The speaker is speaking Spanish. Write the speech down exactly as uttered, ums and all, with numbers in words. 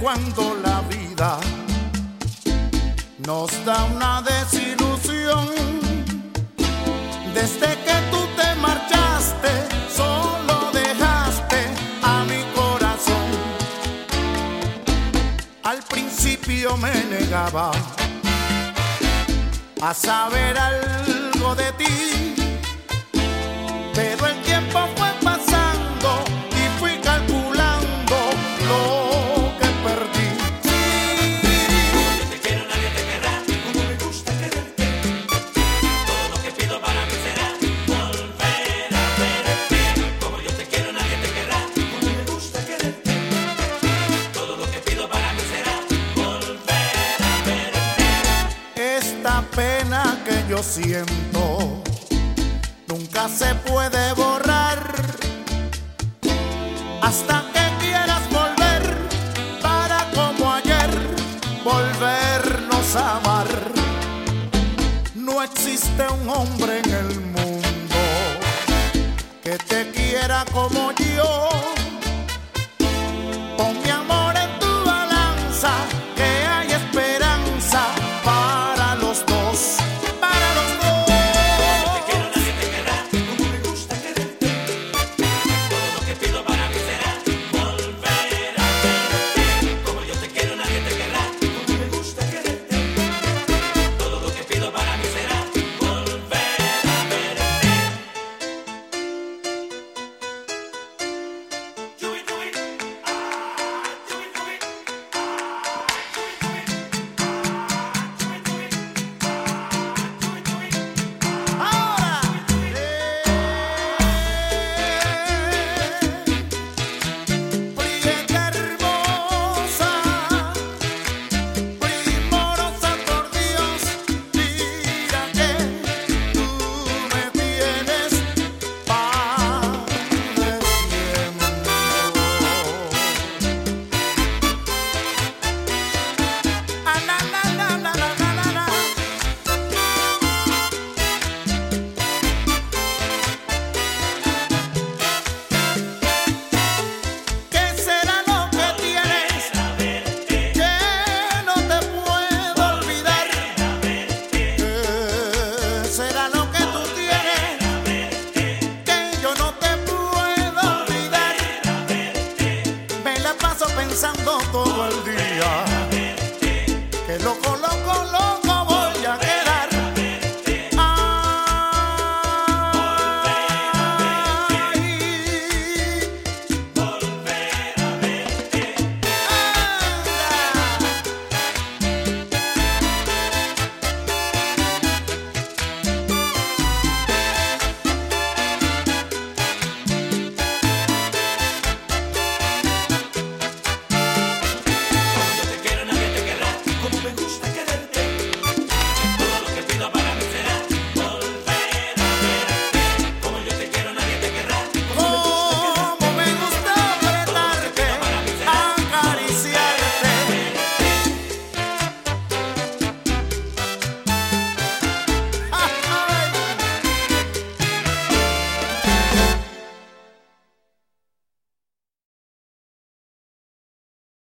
cuando la vida nos da una desilusión, desde que tú te marchaste, solo dejaste a mi corazón. Al principio me negaba a saber algo de ti, pero el tiempo fue pasando y fui calculando lo que perdí. Como yo te quiero nadie te querrá, como me gusta quererte. Todo lo que pido para mí será volver a verte. Como yo te quiero nadie te querrá, como me gusta quererte. Todo lo que pido para mí será volver a verte. Esta pena que yo siento nunca se puede borrar hasta que quieras volver para como ayer volvernos a amar. No existe un hombre en el mundo que te quiera como yo.